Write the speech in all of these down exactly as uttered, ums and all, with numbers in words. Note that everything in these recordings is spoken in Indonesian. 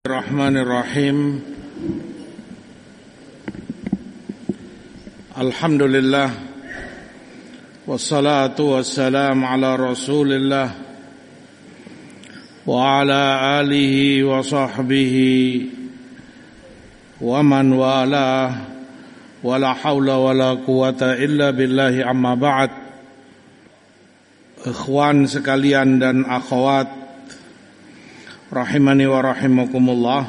Bismillahirrahmanirrahim. Alhamdulillah wassalatu wassalamu ala Rasulillah wa ala alihi wa sahbihi wa man wala wala hawla wala quwata illa billahi amma ba'd. Ikhwan sekalian dan akhwat rahimani wa rahimakumullah.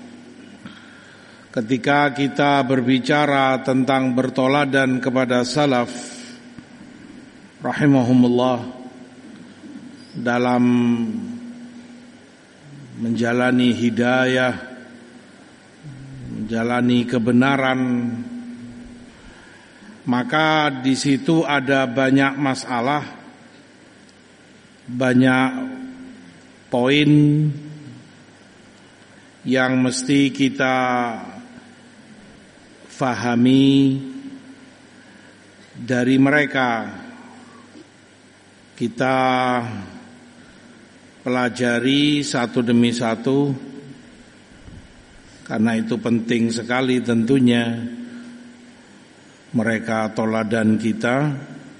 Ketika kita berbicara tentang bertoladan kepada salaf rahimahumullah dalam menjalani hidayah, menjalani kebenaran, maka di situ ada banyak masalah, banyak poin yang mesti kita fahami dari mereka, kita pelajari satu demi satu, karena itu penting sekali tentunya. Mereka toladan kita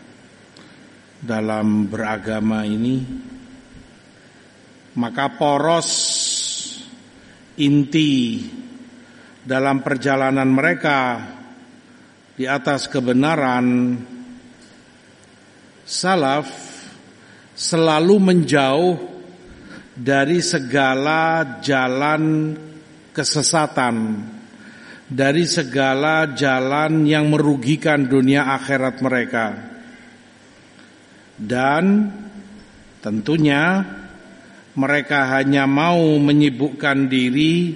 dalam beragama ini, maka poros inti dalam perjalanan mereka di atas kebenaran salaf selalu menjauh dari segala jalan kesesatan, dari segala jalan yang merugikan dunia akhirat mereka. Dan tentunya mereka hanya mau menyibukkan diri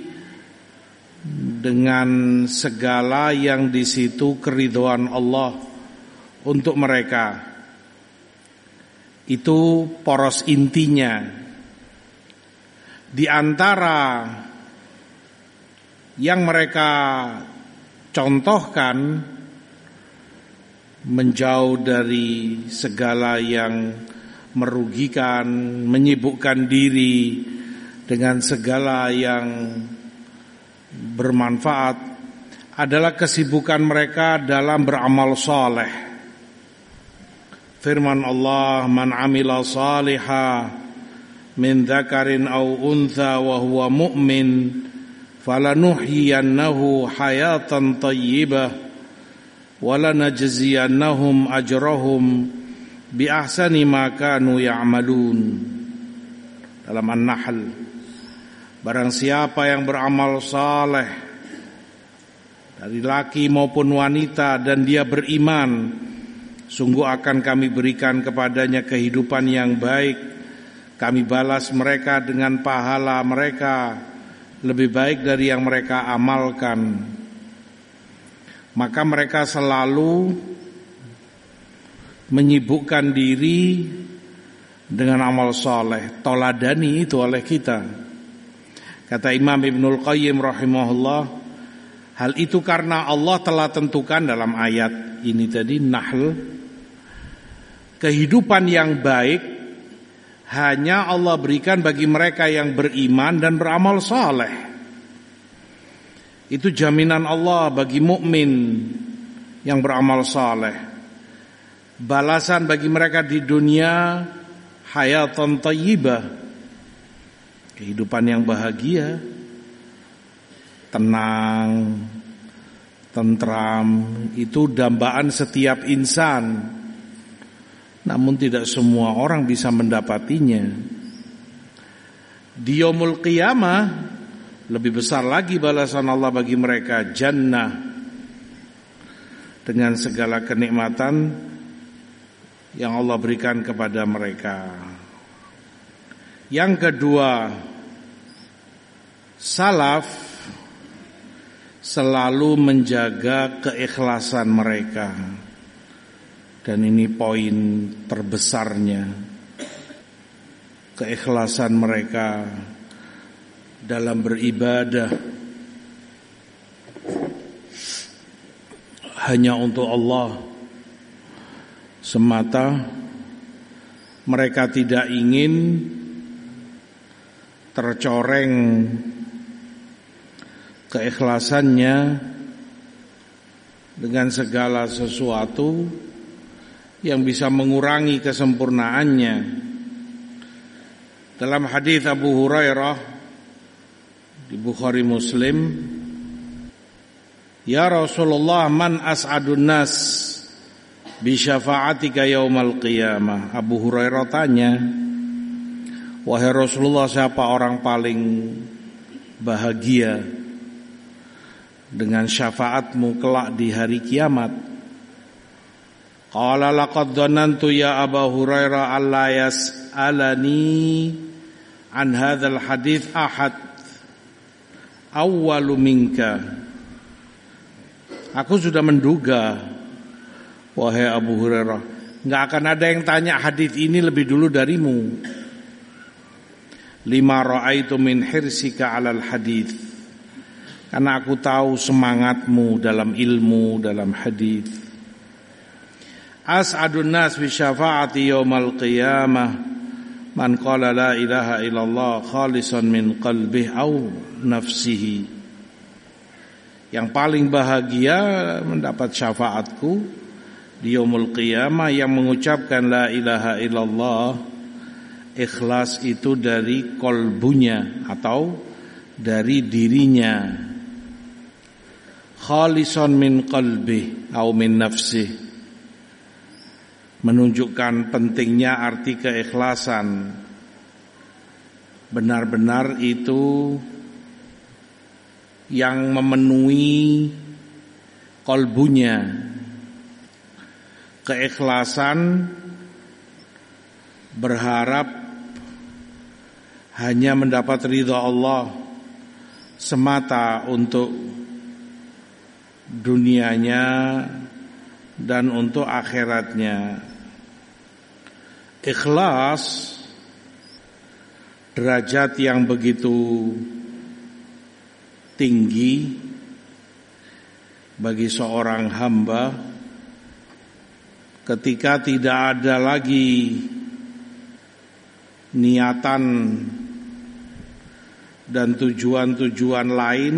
dengan segala yang di situ keridhaan Allah untuk mereka. Itu poros intinya. Di antara yang mereka contohkan, menjauh dari segala yang merugikan, menyibukkan diri dengan segala yang bermanfaat, adalah kesibukan mereka dalam beramal saleh. Firman Allah, man amila saliha min dzakarin aw untha wa huwa mu'min falanuhyiyannahu hayatan thayyibah wa lanajziyannahum ajrahum bi ahsani ma kanu ya'malun. Dalam An-Nahl, barang siapa yang beramal saleh dari laki maupun wanita dan dia beriman, sungguh akan kami berikan kepadanya kehidupan yang baik. Kami balas mereka dengan pahala mereka lebih baik dari yang mereka amalkan. Maka mereka selalu menyibukkan diri dengan amal saleh, toladani itu oleh kita. Kata Imam Ibnul Qayyim rahimahullah, hal itu karena Allah telah tentukan dalam ayat ini tadi, Nahl, kehidupan yang baik hanya Allah berikan bagi mereka yang beriman dan beramal saleh. Itu jaminan Allah bagi mukmin yang beramal saleh. Balasan bagi mereka di dunia hayatan thayyibah, kehidupan yang bahagia, tenang, tentram. Itu dambaan setiap insan, namun tidak semua orang bisa mendapatinya. Di yaumul qiyamah lebih besar lagi balasan Allah bagi mereka, jannah, dengan segala kenikmatan yang Allah berikan kepada mereka. Yang kedua, salaf selalu menjaga keikhlasan mereka. Dan ini poin terbesarnya. Keikhlasan mereka dalam beribadah hanya untuk Allah semata. Mereka tidak ingin tercoreng keikhlasannya dengan segala sesuatu yang bisa mengurangi kesempurnaannya. Dalam hadis Abu Hurairah di Bukhari Muslim, ya Rasulullah, man as'adun nas bi syafa'atika yaumal qiyamah. Abu Hurairah tanya, wahai Rasulullah, siapa orang paling bahagia dengan syafaatmu kelak di hari kiamat? Qala laqad dhanantu ya Abu Hurairah alla yas'alani an hadzal hadits ahad awwalu minka. Aku sudah menduga, wahai Abu Hurairah, enggak akan ada yang tanya hadis ini lebih dulu darimu. Lima ra'aitu min hirsika 'alal hadits. Karena aku tahu semangatmu dalam ilmu, dalam hadis. As'adun nas bi syafa'ati yaumal qiyamah man qala la ilaha illallah khalisan min qalbihi aw nafsihi. Yang paling bahagia mendapat syafaatku di yaumul qiyamah yang mengucapkan la ilaha illallah, ikhlas itu dari kolbunya atau dari dirinya, khalisan min qalbi atau min nafsih, menunjukkan pentingnya arti keikhlasan. Benar-benar itu yang memenuhi kolbunya. Keikhlasan berharap hanya mendapat ridha Allah semata untuk dunianya dan untuk akhiratnya. Ikhlas derajat yang begitu tinggi bagi seorang hamba ketika tidak ada lagi niatan dan tujuan-tujuan lain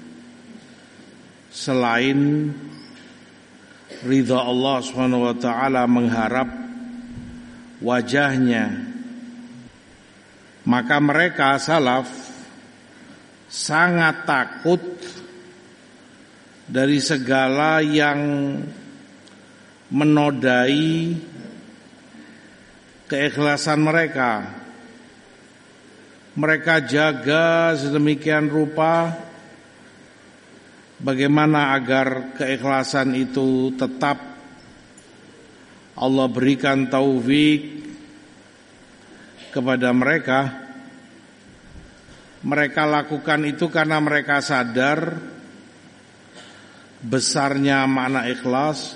selain ridha Allah Subhanahu wa taala, mengharap wajahnya. Maka mereka salaf sangat takut dari segala yang menodai keikhlasan mereka. Mereka jaga sedemikian rupa bagaimana agar keikhlasan itu tetap Allah berikan taufik kepada mereka. Mereka lakukan itu karena mereka sadar besarnya makna ikhlas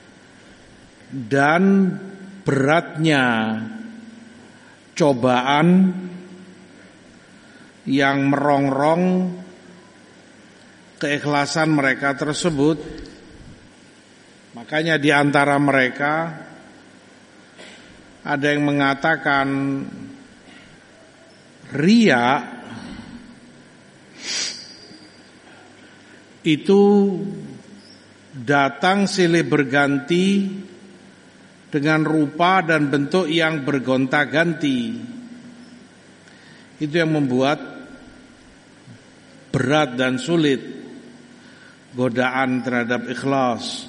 dan beratnya cobaan yang merongrong keikhlasan mereka tersebut. Makanya di antara mereka ada yang mengatakan riya itu datang silih berganti dengan rupa dan bentuk yang bergonta-ganti. Itu yang membuat berat dan sulit godaan terhadap ikhlas.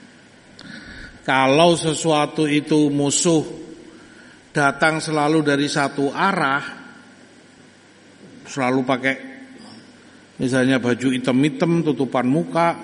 Kalau sesuatu itu musuh datang selalu dari satu arah, selalu pakai misalnya baju hitam-hitam, tutupan muka,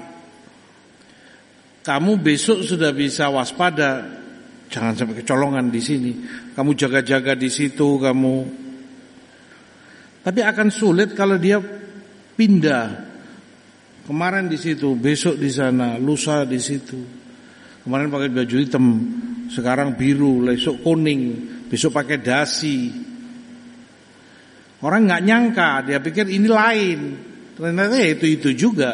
kamu besok sudah bisa waspada, jangan sampai kecolongan di sini. Kamu jaga-jaga di situ, kamu. Tapi akan sulit kalau dia pindah. Kemarin di situ, besok di sana, lusa di situ. Kemarin pakai baju hitam, sekarang biru, besok kuning, besok pakai dasi. Orang nggak nyangka, dia pikir ini lain. Ternyata ya itu itu juga.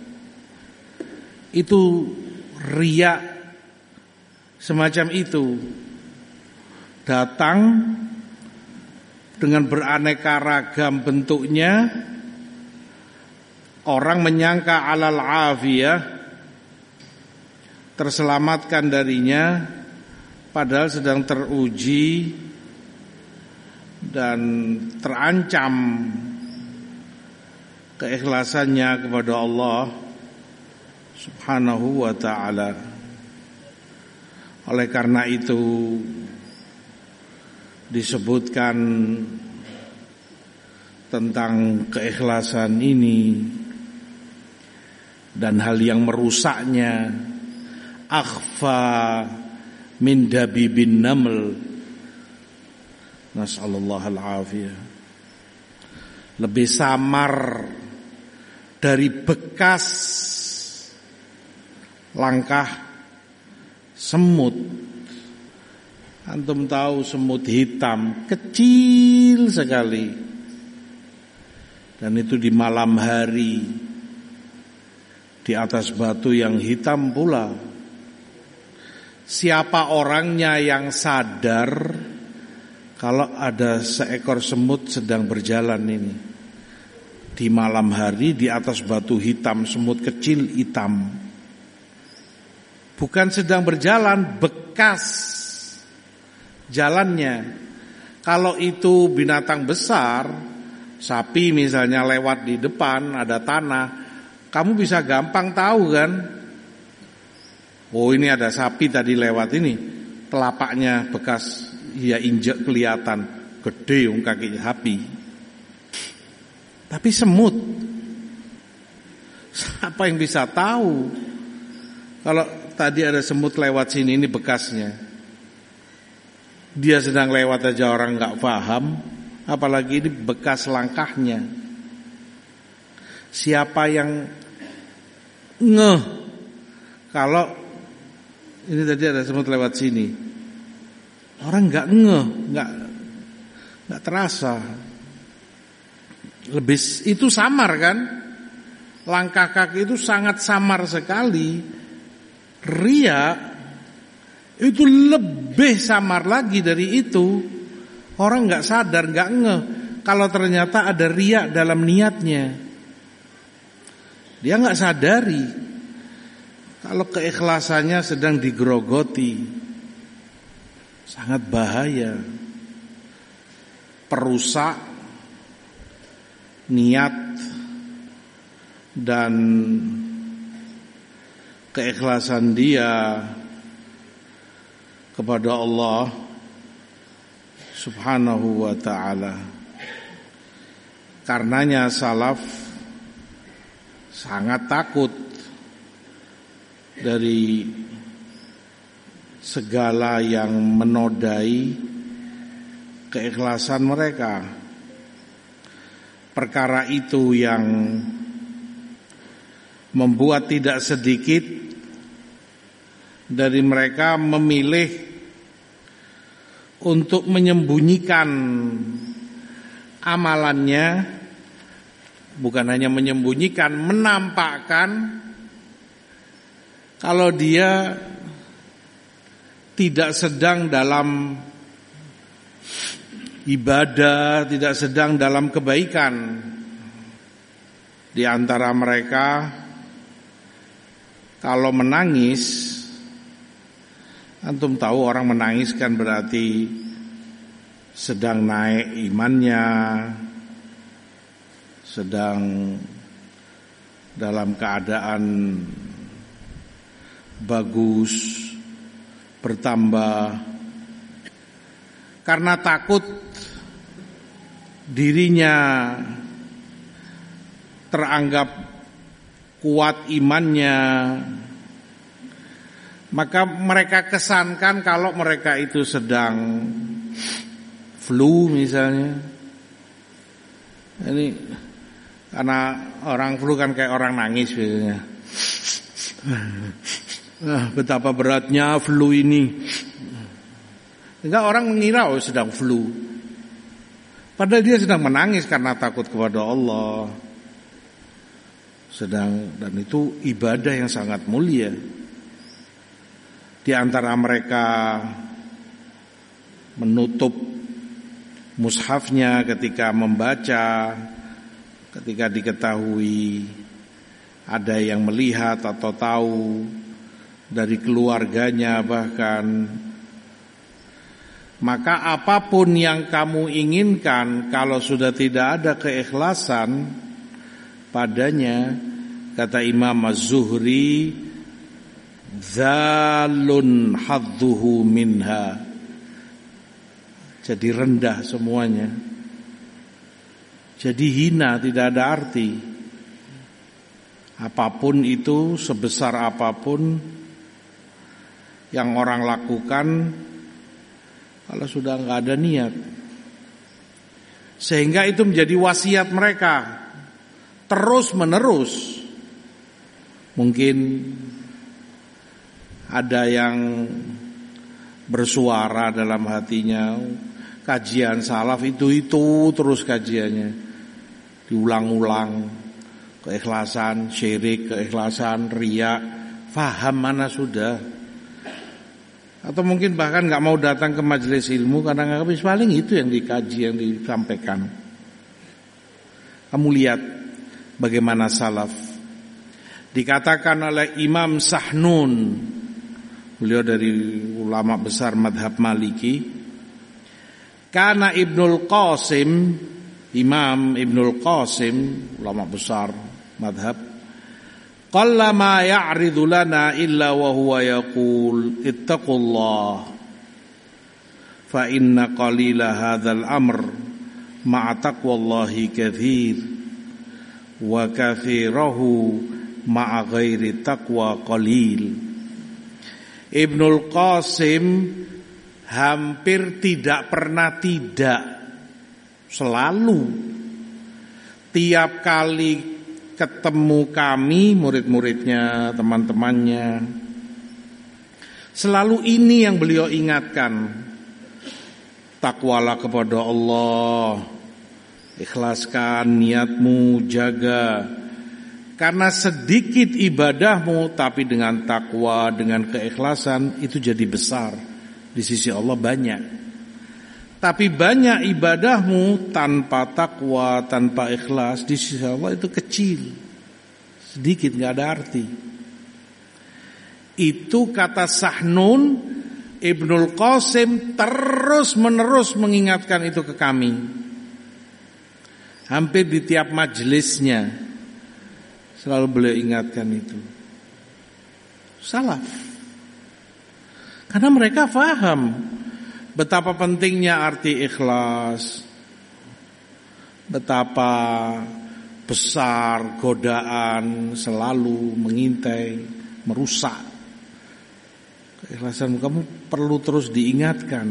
Itu riya semacam itu. Datang dengan beraneka ragam bentuknya orang menyangka alal afiyah, terselamatkan darinya, padahal sedang teruji dan terancam keikhlasannya kepada Allah Subhanahu wa ta'ala. Oleh karena itu disebutkan tentang keikhlasan ini dan hal yang merusaknya, akhfa min dabibin naml, nas'allallahu al-afiyah, lebih samar dari bekas langkah semut. Antum tahu semut hitam kecil sekali, dan itu di malam hari di atas batu yang hitam pula. Siapa orangnya yang sadar kalau ada seekor semut sedang berjalan ini di malam hari di atas batu hitam, semut kecil hitam, bukan sedang berjalan, bekas jalannya. Kalau itu binatang besar, sapi misalnya lewat di depan ada tanah, kamu bisa gampang tahu kan, oh ini ada sapi tadi lewat ini, telapaknya bekas ya injek kelihatan, gede um kaki sapi. Tapi semut, siapa yang bisa tahu kalau tadi ada semut lewat sini, ini bekasnya. Dia sedang lewat aja orang nggak paham, apalagi ini bekas langkahnya. Siapa yang ngeh kalau ini tadi ada semut lewat sini? Orang nggak ngeh, nggak nggak terasa. Lebih itu samar kan? Langkah kaki itu sangat samar sekali. Ria itu lebih samar lagi dari itu. Orang nggak sadar, nggak ngeh kalau ternyata ada ria dalam niatnya. Dia nggak sadari kalau keikhlasannya sedang digerogoti. Sangat bahaya, perusak niat dan keikhlasan dia kepada Allah Subhanahu wa ta'ala. Karenanya salaf sangat takut dari segala yang menodai keikhlasan mereka. Perkara itu yang membuat tidak sedikit dari mereka memilih untuk menyembunyikan amalannya, bukan hanya menyembunyikan, menampakkan kalau dia tidak sedang dalam ibadah, tidak sedang dalam kebaikan. Di antara mereka kalau menangis, antum tahu orang menangis kan berarti sedang naik imannya, sedang dalam keadaan bagus, bertambah. Karena takut dirinya teranggap kuat imannya, maka mereka kesankan kalau mereka itu sedang flu misalnya. Ini karena orang flu kan kayak orang nangis biasanya. Ah, betapa beratnya flu ini. Enggak, orang mengira oh sedang flu. Padahal dia sedang menangis karena takut kepada Allah. Sedang, dan itu ibadah yang sangat mulia. Di antara mereka menutup mushafnya ketika membaca, ketika diketahui ada yang melihat atau tahu dari keluarganya bahkan. Maka apapun yang kamu inginkan, kalau sudah tidak ada keikhlasan padanya, kata Imam Az-Zuhri, zalun hadduhu minha, jadi rendah semuanya, jadi hina, tidak ada arti. Apapun itu, sebesar apapun yang orang lakukan, kalau sudah nggak ada niat, sehingga itu menjadi wasiat mereka terus menerus. Mungkin ada yang bersuara dalam hatinya, kajian salaf itu-itu terus kajiannya, diulang-ulang, keikhlasan, syirik, keikhlasan, riya, faham mana sudah. Atau mungkin bahkan gak mau datang ke majelis ilmu karena nggak habis, paling itu yang dikaji, yang disampaikan. Kamu lihat bagaimana salaf. Dikatakan oleh Imam Sahnun, beliau dari ulama besar madhab Maliki, karena Ibnul Qasim, Imam Ibnul Qasim, ulama besar madhab, qalla ma ya'ridu lana illa wa huwa yaqul ittaqullah fa inna qalila hadzal amr ma'a taqwallahi katsir wa katsirahu ma'a ghairi taqwa qalil. Ibnul Qasim hampir tidak pernah tidak, selalu tiap kali ketemu kami, murid-muridnya, teman-temannya, selalu ini yang beliau ingatkan. Takwalah kepada Allah, ikhlaskan niatmu, jaga. Karena sedikit ibadahmu, tapi dengan takwa, dengan keikhlasan, itu jadi besar. Di sisi Allah banyak. Tapi banyak ibadahmu tanpa takwa, tanpa ikhlas, di sisi Allah itu kecil, sedikit, gak ada arti. Itu kata Sahnun, Ibnul Qasim terus menerus mengingatkan itu ke kami. Hampir di tiap majelisnya selalu beliau ingatkan itu. Salaf. Karena mereka faham betapa pentingnya arti ikhlas, betapa besar godaan selalu mengintai, merusak keikhlasan. Kamu perlu terus diingatkan.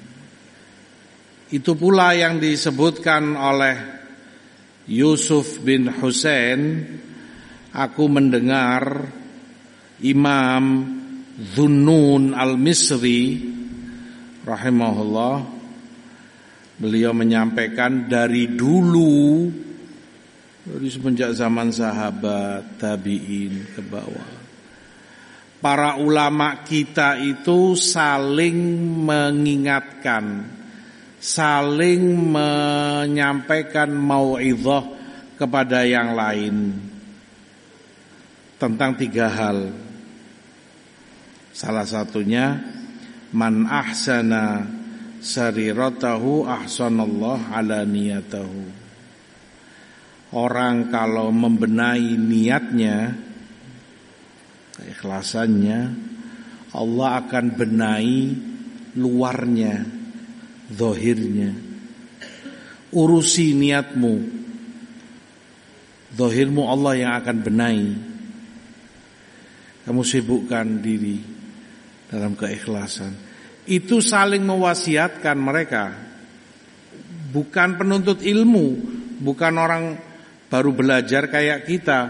Itu pula yang disebutkan oleh Yusuf bin Husain. Aku mendengar Imam Dhunnun al-Misri rahimahullah, beliau menyampaikan dari dulu, dari semenjak zaman sahabat, tabi'in ke bawah, para ulama kita itu saling mengingatkan, saling menyampaikan mau'izah kepada yang lain tentang tiga hal. Salah satunya, man ahsana sariratahu ahsanallah ala niyatahu. Orang kalau membenahi niatnya, keikhlasannya, Allah akan benahi luarnya, zahirnya. Urusi niatmu, zahirmu Allah yang akan benahi. Kamu sibukkan diri dalam keikhlasan. Itu saling mewasiatkan mereka. Bukan penuntut ilmu, bukan orang baru belajar kayak kita.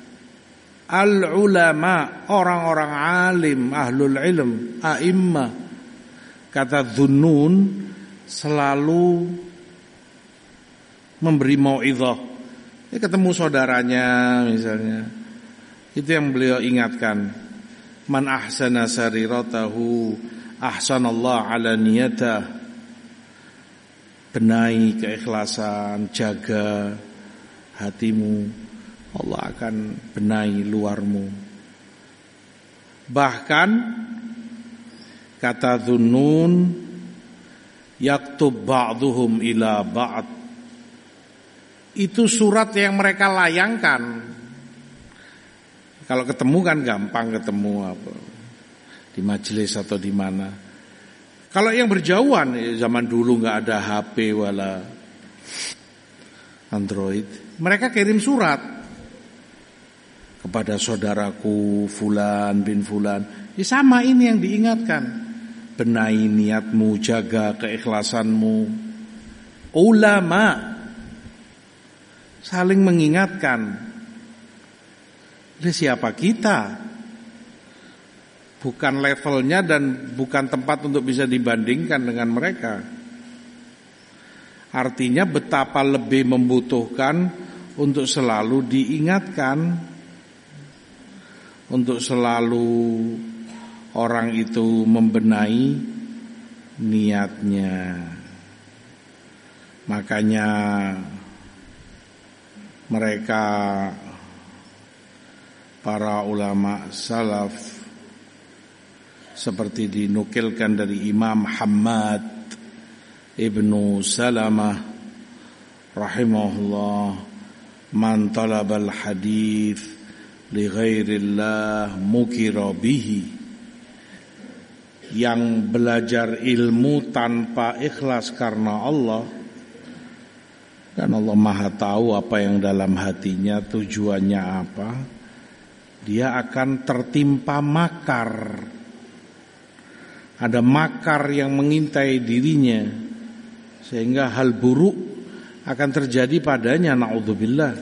Al-ulama, orang-orang alim, ahlul ilm, a'immah. Kata Dhunnun selalu memberi mau'izah. Dia ketemu saudaranya misalnya, itu yang beliau ingatkan. Man ahsana sariratahu ahsanallah ala niyatah. Benahi keikhlasan, jaga hatimu, Allah akan benahi luarmu. Bahkan kata Dhunnun, yaktub ba'duhum ila ba'd. Itu surat yang mereka layangkan. Kalau ketemu kan gampang ketemu apa di majelis atau di mana. Kalau yang berjauhan, zaman dulu nggak ada H P wala Android, mereka kirim surat kepada saudaraku Fulan bin Fulan. Ya sama ini yang diingatkan. Benahi niatmu, jaga keikhlasanmu. Ulama saling mengingatkan. Ini siapa kita? Bukan levelnya dan bukan tempat untuk bisa dibandingkan dengan mereka. Artinya betapa lebih membutuhkan untuk selalu diingatkan, untuk selalu orang itu membenahi niatnya. Makanya mereka para ulama salaf seperti dinukilkan dari Imam Hammad Ibnu Salamah rahimahullah, man talabal hadith li ghairillah mukira bihi, yang belajar ilmu tanpa ikhlas karena Allah, dan Allah Maha tahu apa yang dalam hatinya, tujuannya apa, dia akan tertimpa makar. Ada makar yang mengintai dirinya, sehingga hal buruk akan terjadi padanya, na'udzubillah.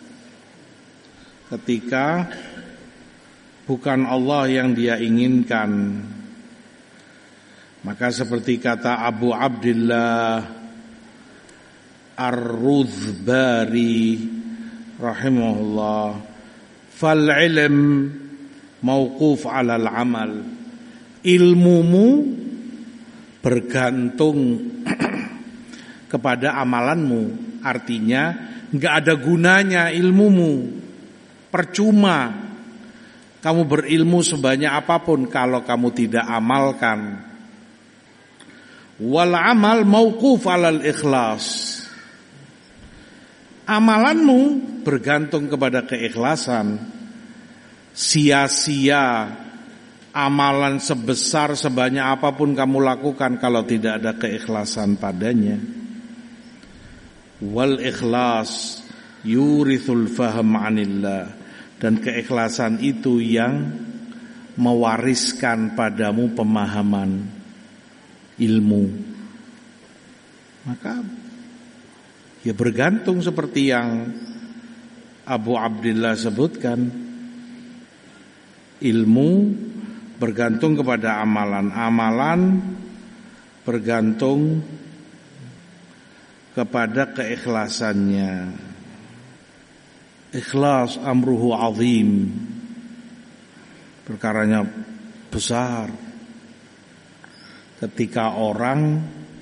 Ketika bukan Allah yang dia inginkan. Maka seperti kata Abu Abdillah Ar-Ruzbari rahimahullah, fal ilm mauquf 'alal amal. Ilmumu bergantung kepada amalanmu. Artinya enggak ada gunanya ilmumu, percuma kamu berilmu sebanyak apapun kalau kamu tidak amalkan. Wal amal mauquf 'alal ikhlas. Amalanmu bergantung kepada keikhlasan. Sia-sia amalan sebesar sebanyak apapun kamu lakukan kalau tidak ada keikhlasan padanya. Wal ikhlas yurithul faham 'anillah, dan keikhlasan itu yang mewariskan padamu pemahaman ilmu. Maka ya bergantung seperti yang Abu Abdillah sebutkan, ilmu bergantung kepada amalan, amalan bergantung kepada keikhlasannya. Ikhlas amruhu azim, perkaranya besar. Ketika orang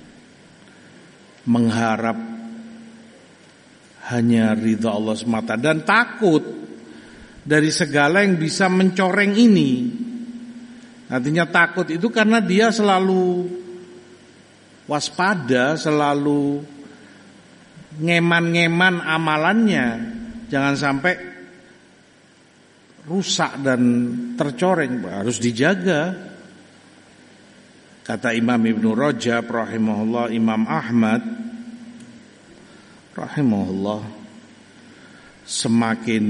mengharap hanya ridha Allah semata dan takut dari segala yang bisa mencoreng ini. Artinya takut itu karena dia selalu waspada, selalu ngeman-ngeman amalannya, jangan sampai rusak dan tercoreng, harus dijaga. Kata Imam Ibnu Rajab rahimahullah, Imam Ahmad rahimahullah, semakin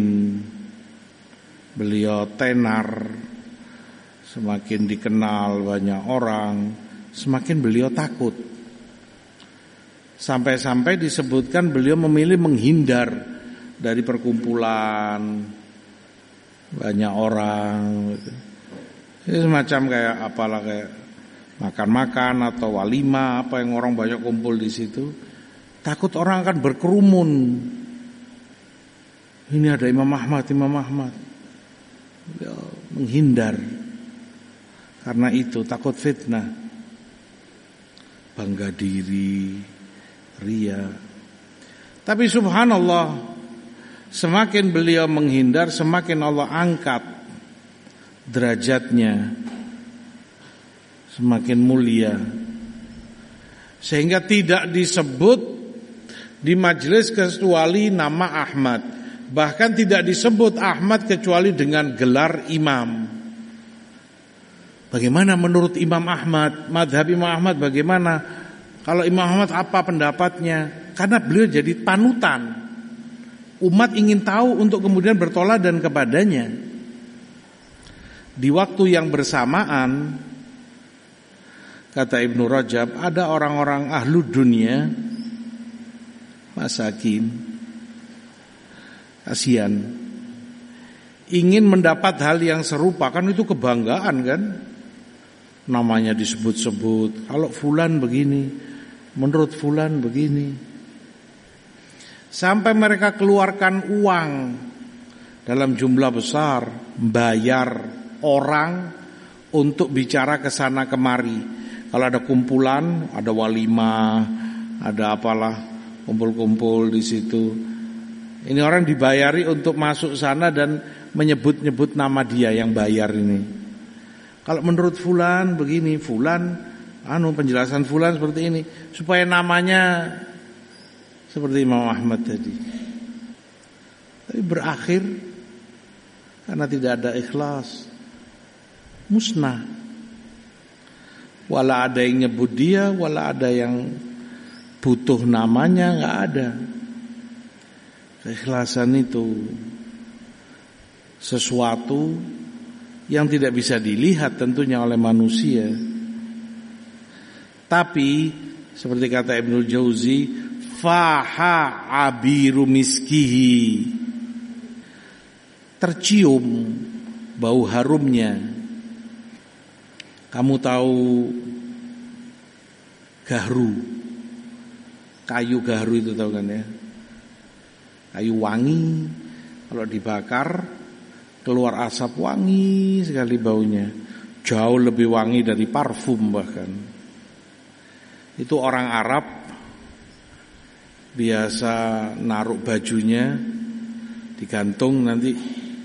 beliau tenar, semakin dikenal banyak orang, semakin beliau takut. Sampai-sampai disebutkan beliau memilih menghindar dari perkumpulan banyak orang. Ini semacam kayak apalah, kayak makan-makan atau walimah, apa yang orang banyak kumpul di situ. Takut orang akan berkerumun. Ini ada Imam Ahmad, Imam Ahmad. Beliau menghindar. Karena itu takut fitnah, bangga diri, ria. Tapi subhanallah, semakin beliau menghindar, semakin Allah angkat derajatnya, semakin mulia. Sehingga tidak disebut di majelis kecuali nama Ahmad. Bahkan tidak disebut Ahmad kecuali dengan gelar imam. Bagaimana menurut Imam Ahmad? Madhab Imam Ahmad bagaimana? Kalau Imam Ahmad apa pendapatnya? Karena beliau jadi panutan. Umat ingin tahu untuk kemudian bertoladan kepadanya. Di waktu yang bersamaan, kata Ibnu Rajab, ada orang-orang ahlu dunia, masakin, kasihan, ingin mendapat hal yang serupa. Kan itu kebanggaan kan, namanya disebut-sebut. Kalau fulan begini, menurut fulan begini, sampai mereka keluarkan uang dalam jumlah besar, bayar orang untuk bicara ke sana kemari. Kalau ada kumpulan, ada walimah, ada apalah, kumpul-kumpul di situ. Ini orang dibayari untuk masuk sana dan menyebut-nyebut nama dia yang bayar ini. Kalau menurut fulan begini, fulan anu penjelasan fulan seperti ini, supaya namanya seperti Imam Ahmad tadi. Tapi berakhir karena tidak ada ikhlas, musnah. Wala ada yang nyebut dia, wala ada yang butuh namanya, enggak ada. Keikhlasan itu sesuatu yang tidak bisa dilihat tentunya oleh manusia. Tapi seperti kata Ibnul Jauzi, faha abiru miskihi, tercium bau harumnya. Kamu tahu gahru, kayu gahru itu tahu kan ya? Kayu wangi, kalau dibakar keluar asap wangi sekali baunya, jauh lebih wangi dari parfum bahkan. Itu orang Arab biasa naruh bajunya digantung, nanti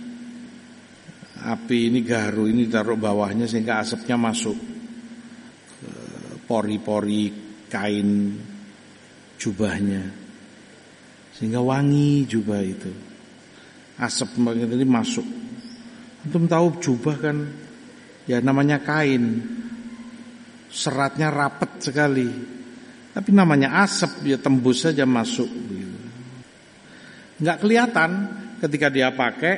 api ini gahru ini taruh bawahnya sehingga asapnya masuk ke pori-pori kain jubahnya, sehingga wangi jubah itu. Asap ini masuk. Antum tahu jubah kan ya namanya kain, seratnya rapat sekali, tapi namanya asap, ya tembus saja masuk. Nggak kelihatan ketika dia pakai,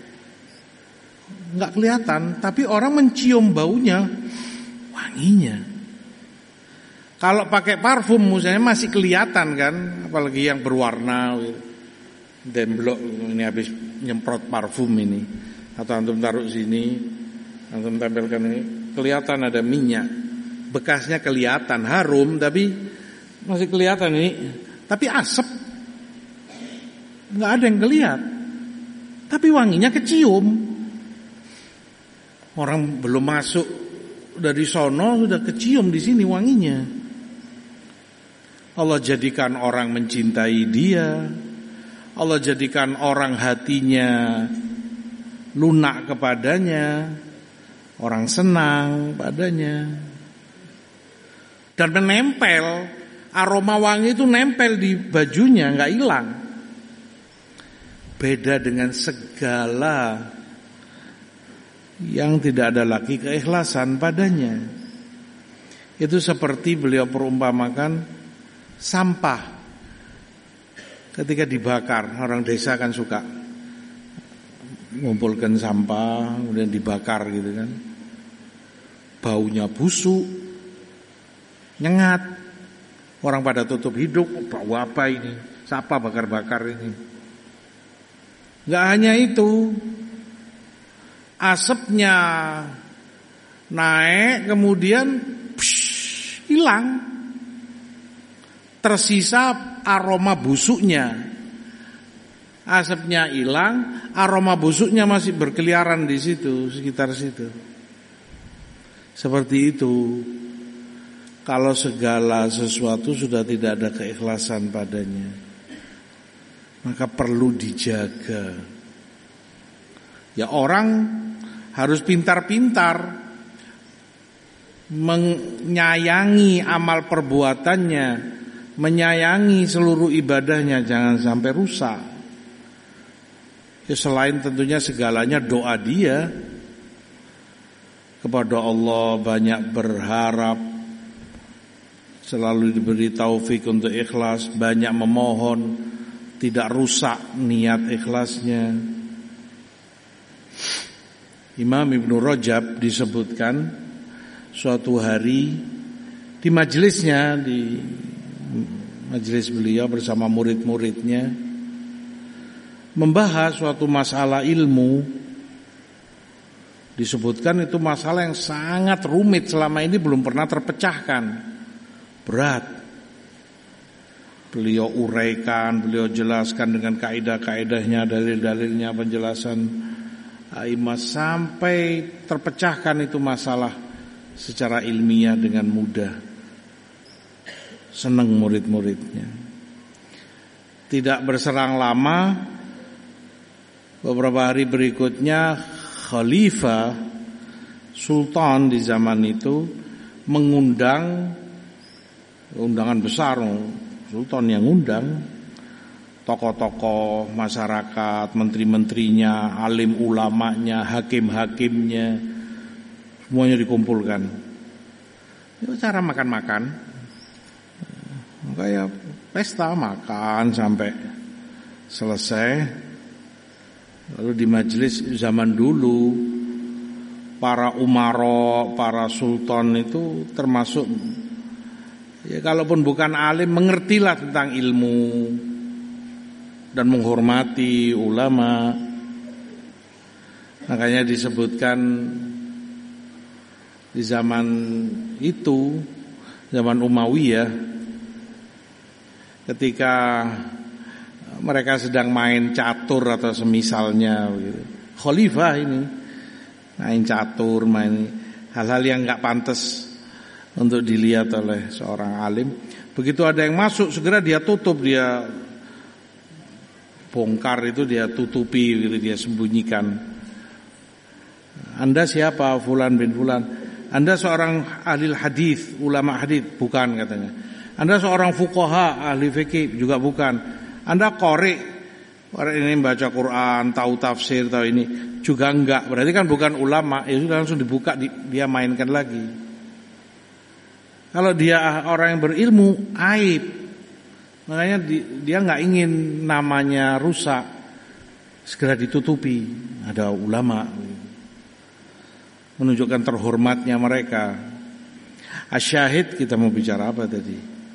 nggak kelihatan, tapi orang mencium baunya, wanginya. Kalau pakai parfum misalnya masih kelihatan kan, apalagi yang berwarna, demblok ini habis nyemprot parfum ini, atau antum taruh sini, antum tempelkan ini, kelihatan ada minyak, bekasnya kelihatan, harum tapi masih kelihatan ini, tapi asap nggak ada yang kelihatan, tapi wanginya kecium. Orang belum masuk dari sono sudah kecium di sini wanginya. Allah jadikan orang mencintai dia, Allah jadikan orang hatinya lunak kepadanya, orang senang padanya, dan menempel. Aroma wangi itu nempel di bajunya, nggak hilang. Beda dengan segala yang tidak ada lagi keikhlasan padanya. Itu seperti beliau perumpamakan sampah ketika dibakar. Orang desa kan suka mengumpulkan sampah kemudian dibakar gitu kan, baunya busuk, nyengat. Orang pada tutup hidung, bau apa ini? Siapa bakar-bakar ini? Gak hanya itu, asapnya naik kemudian psh, hilang, tersisa aroma busuknya. Asapnya hilang, aroma busuknya masih berkeliaran di situ, sekitar situ. Seperti itu. Kalau segala sesuatu sudah tidak ada keikhlasan padanya, maka perlu dijaga. Ya orang harus pintar-pintar menyayangi amal perbuatannya, menyayangi seluruh ibadahnya, jangan sampai rusak. Ya selain tentunya segalanya doa dia kepada Allah, banyak berharap, selalu diberi taufik untuk ikhlas, banyak memohon, tidak rusak niat ikhlasnya. Imam Ibnu Rajab disebutkan suatu hari di majelisnya, di majelis beliau bersama murid-muridnya, membahas suatu masalah ilmu. Disebutkan itu masalah yang sangat rumit, selama ini belum pernah terpecahkan, berat. Beliau uraikan, beliau jelaskan dengan kaidah-kaidahnya, dalil-dalilnya, penjelasan a'immah, sampai terpecahkan itu masalah secara ilmiah dengan mudah. Senang murid-muridnya. Tidak berserang lama, beberapa hari berikutnya khalifah sultan di zaman itu mengundang, undangan besar, sultan yang undang tokoh-tokoh masyarakat, menteri-menterinya, alim ulamanya, hakim-hakimnya, semuanya dikumpulkan. Itu cara makan-makan, kayak pesta, makan sampai selesai. Lalu di majelis zaman dulu, para umaro, para sultan itu termasuk, ya kalaupun bukan alim, mengertilah tentang ilmu dan menghormati ulama. Makanya disebutkan di zaman itu, zaman Umayyah, ketika mereka sedang main catur atau semisalnya, gitu. Khalifah ini main catur, main hal-hal yang nggak pantas untuk dilihat oleh seorang alim. Begitu ada yang masuk, segera dia tutup, dia bongkar itu, dia tutupi, gitu, dia sembunyikan. Anda siapa? Fulan bin Fulan. Anda seorang ahli hadis, ulama hadis? Bukan, katanya. Anda seorang fuqaha, ahli fikih? Juga bukan. Anda qori, orang ini baca Quran, tahu tafsir, tahu ini? Juga enggak. Berarti kan bukan ulama. Ya sudah, langsung dibuka, dia mainkan lagi. Kalau dia orang yang berilmu, aib. Makanya dia nggak ingin namanya rusak, segera ditutupi. Ada ulama, menunjukkan terhormatnya mereka. Asyahid, kita mau bicara apa tadi?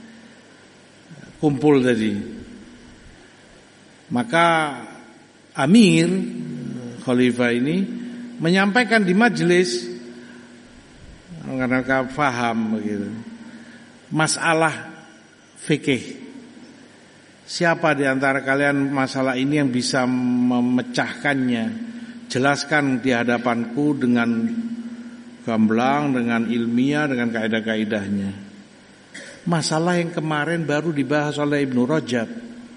Kumpul tadi. Maka Amir Khalifah ini menyampaikan di majelis, karena mereka faham begitu, masalah fikih. Siapa di antara kalian masalah ini yang bisa memecahkannya? Jelaskan di hadapanku dengan gamblang, dengan ilmiah, dengan kaidah-kaidahnya. Masalah yang kemarin baru dibahas oleh Ibnu Rajab.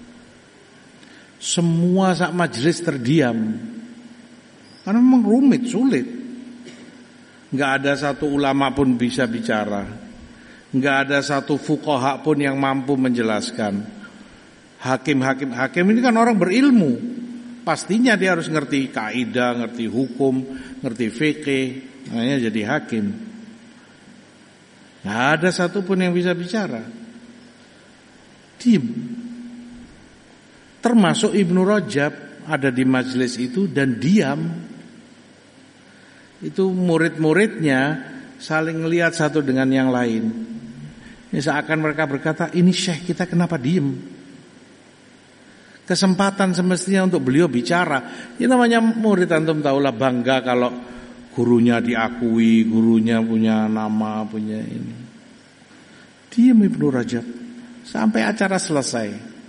Semua sak majelis terdiam. Karena memang rumit, sulit. Enggak ada satu ulama pun bisa bicara. Enggak ada satu fuqaha pun yang mampu menjelaskan. Hakim-hakim hakim ini kan orang berilmu. Pastinya dia harus ngerti kaidah, ngerti hukum, ngerti fikih, makanya jadi hakim. Nggak ada satupun yang bisa bicara. Diam. Termasuk Ibnu Rajab ada di majelis itu dan diam. Itu murid-muridnya saling melihat satu dengan yang lain. Ini seakan mereka berkata, ini syekh kita kenapa diem? Kesempatan semestinya untuk beliau bicara. Ini namanya murid, antum tahulah bangga kalau gurunya diakui, gurunya punya nama, punya ini. Diam Ibnu Rajab sampai acara selesai.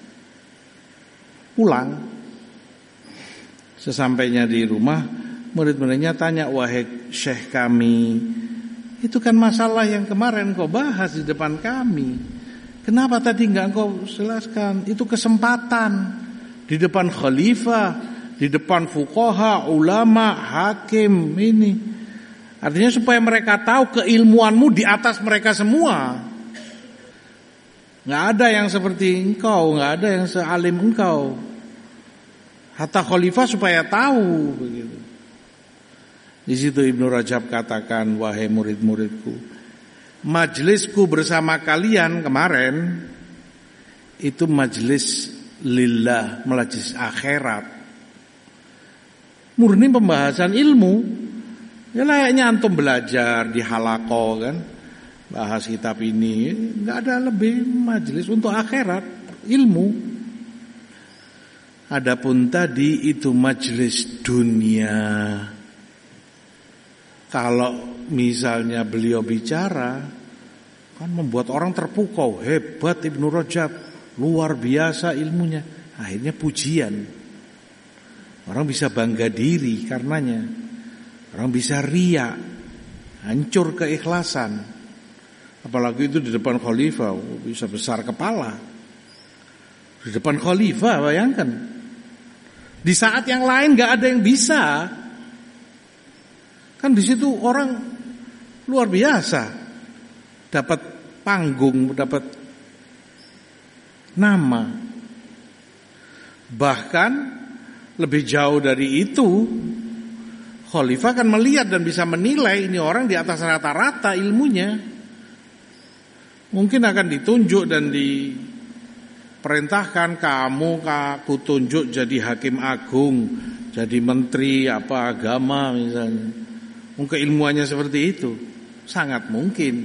Pulang. Sesampainya di rumah, murid-muridnya tanya, wahai syekh kami, itu kan masalah yang kemarin kau bahas di depan kami. Kenapa tadi enggak kau jelaskan? Itu kesempatan. di depan khalifah, di depan fuqaha, ulama, hakim ini. Artinya supaya mereka tahu keilmuanmu di atas mereka semua. Nggak ada yang seperti engkau, nggak ada yang sealim engkau. Hatta khalifah supaya tahu begitu. Di situ Ibnu Rajab katakan, wahai murid-muridku, majlisku bersama kalian kemarin itu majlis lillah, majlis akhirat. Murni pembahasan ilmu. Ya layaknya antum belajar di halaqah kan, bahas kitab ini, enggak ada lebih majlis untuk akhirat, ilmu. Adapun tadi itu majlis dunia. Kalau misalnya beliau bicara kan membuat orang terpukau, hebat Ibnu Rajab, luar biasa ilmunya. Akhirnya pujian. Orang bisa bangga diri karenanya. Orang bisa riya, hancur keikhlasan. Apalagi itu di depan khalifah, bisa besar kepala. Di depan khalifah, bayangkan. Di saat yang lain gak ada yang bisa. Kan di situ orang luar biasa, dapat panggung, dapat nama. Bahkan lebih jauh dari itu, khalifah kan melihat dan bisa menilai ini orang di atas rata-rata ilmunya. Mungkin akan ditunjuk dan diperintahkan, kamu aku tunjuk jadi hakim agung, jadi menteri apa agama misalnya. Mungkin ilmuannya seperti itu, sangat mungkin.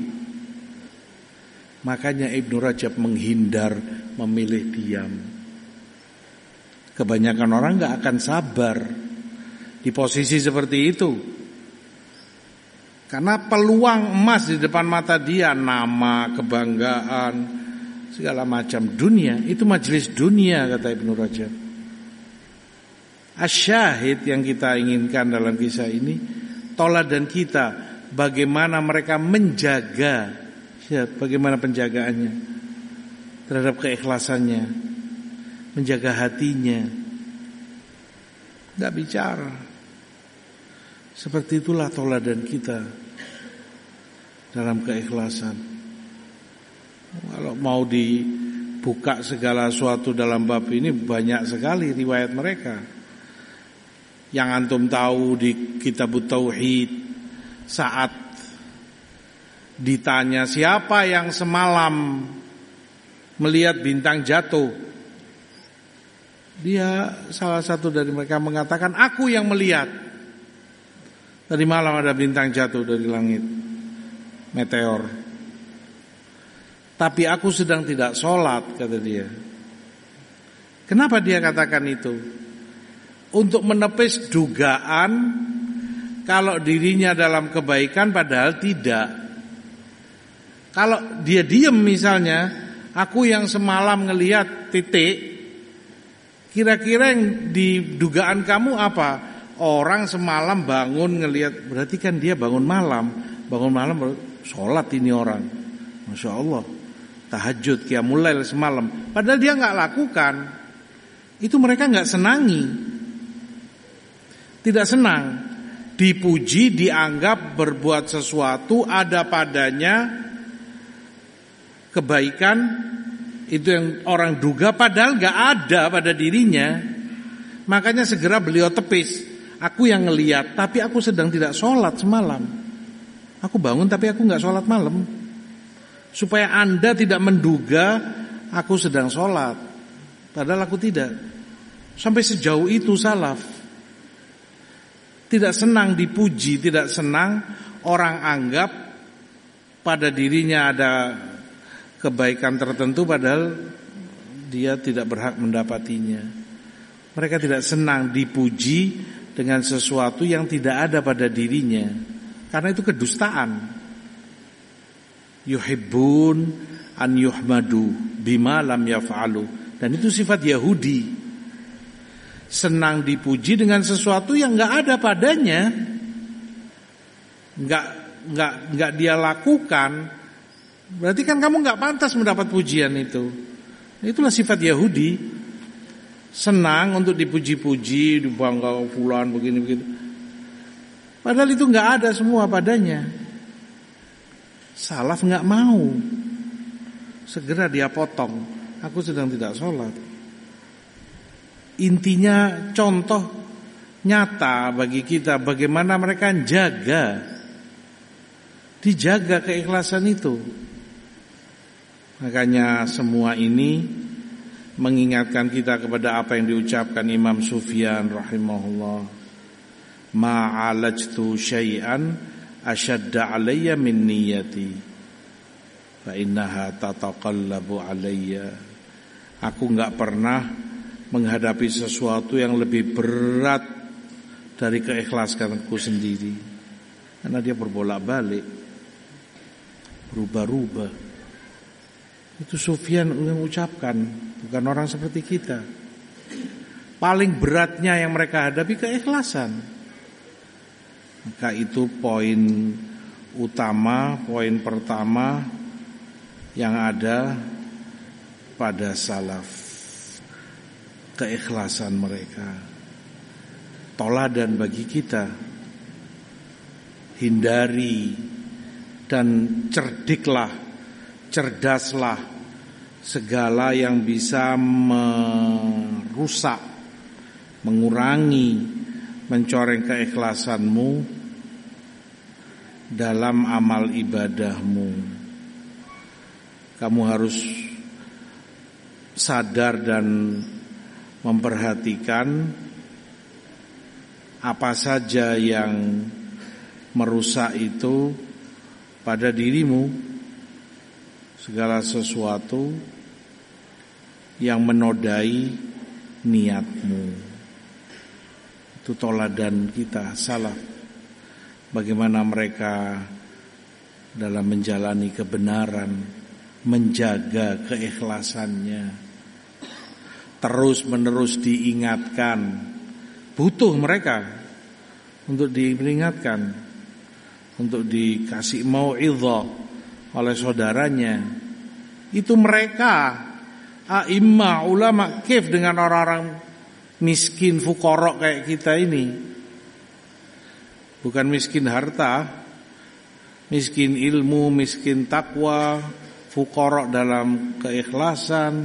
Makanya Ibnu Rajab menghindar, memilih diam. Kebanyakan orang gak akan sabar di posisi seperti itu. Karena peluang emas di depan mata dia, nama, kebanggaan, segala macam dunia, itu majelis dunia kata Ibnu Rajab. Asyahid yang kita inginkan dalam kisah ini, toladan kita bagaimana mereka menjaga, bagaimana penjagaannya terhadap keikhlasannya, menjaga hatinya, enggak bicara. Seperti itulah toladan kita dalam keikhlasan. Kalau mau dibuka segala sesuatu dalam bab ini, banyak sekali riwayat mereka. Yang antum tahu di Kitabut Tauhid, saat ditanya siapa yang semalam melihat bintang jatuh, dia salah satu dari mereka mengatakan, aku yang melihat. Tadi malam ada bintang jatuh dari langit, meteor. Tapi aku sedang tidak sholat, kata dia. Kenapa dia katakan itu? Untuk menepis dugaan kalau dirinya dalam kebaikan padahal tidak. Kalau dia diam misalnya, aku yang semalam ngelihat titik, kira-kira yang di dugaan kamu apa? Orang semalam bangun ngelihat, berarti kan dia bangun malam. Bangun malam sholat ini orang, Masya Allah, tahajud, qiyamul lail semalam. Padahal dia gak lakukan. Itu mereka gak senangi, tidak senang dipuji, dianggap berbuat sesuatu ada padanya kebaikan, itu yang orang duga padahal gak ada pada dirinya. Makanya segera beliau tepis, aku yang ngelihat, tapi aku sedang tidak sholat semalam. Aku bangun tapi aku gak sholat malam, supaya anda tidak menduga aku sedang sholat, padahal aku tidak. Sampai sejauh itu salaf. Tidak senang dipuji, tidak senang orang anggap pada dirinya ada kebaikan tertentu padahal dia tidak berhak mendapatinya. Mereka tidak senang dipuji dengan sesuatu yang tidak ada pada dirinya, karena itu kedustaan. Yuhibbun an yuhmadu bima lam yaf'alu, dan itu sifat Yahudi. Senang dipuji dengan sesuatu yang enggak ada padanya, enggak enggak enggak dia lakukan. Berarti kan kamu enggak pantas mendapat pujian itu. Itulah sifat Yahudi. senang untuk dipuji-puji, dibangga fulan begini-begitu. Padahal itu nggak ada semua padanya. Salaf nggak mau, segera dia potong. Aku sedang tidak sholat. Intinya contoh nyata bagi kita bagaimana mereka jaga, dijaga keikhlasan itu. Makanya semua ini mengingatkan kita kepada apa yang diucapkan Imam Sufyan rahimahullah, ma'alajtu syai'an asyadda alayya min niyati fa innaha tataqallabu alayya. Aku enggak pernah menghadapi sesuatu yang lebih berat dari keikhlasanku sendiri, karena dia berbolak-balik, berubah-ubah. Itu Sufyan yang ucapkan, bukan orang seperti kita. Paling beratnya yang mereka hadapi keikhlasan. Maka itu poin utama, poin pertama yang ada pada salaf, keikhlasan mereka. Toladan bagi kita. Hindari dan cerdiklah, cerdaslah segala yang bisa merusak, mengurangi, mencoreng keikhlasanmu dalam amal ibadahmu. Kamu harus sadar dan memperhatikan apa saja yang merusak itu pada dirimu, segala sesuatu yang menodai niatmu. Itu toladan kita salaf, bagaimana mereka dalam menjalani kebenaran, menjaga keikhlasannya, terus menerus diingatkan. Butuh mereka untuk diperingatkan, untuk dikasih mau'izah oleh saudaranya. Itu mereka a'immah, ulama, kif dengan orang-orang miskin fuqara kayak kita ini. Bukan miskin harta, miskin ilmu, miskin takwa, fuqara dalam keikhlasan.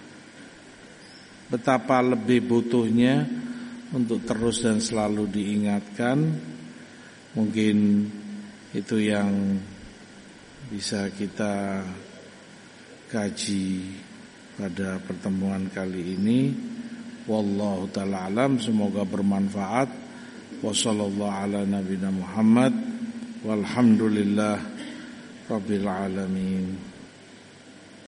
Betapa lebih butuhnya untuk terus dan selalu diingatkan. Mungkin itu yang bisa kita kaji pada pertemuan kali ini. Wallahu ta'ala alam, semoga bermanfaat. Wa sallallahu ala nabiyina Muhammad walhamdulillah rabbil alamin.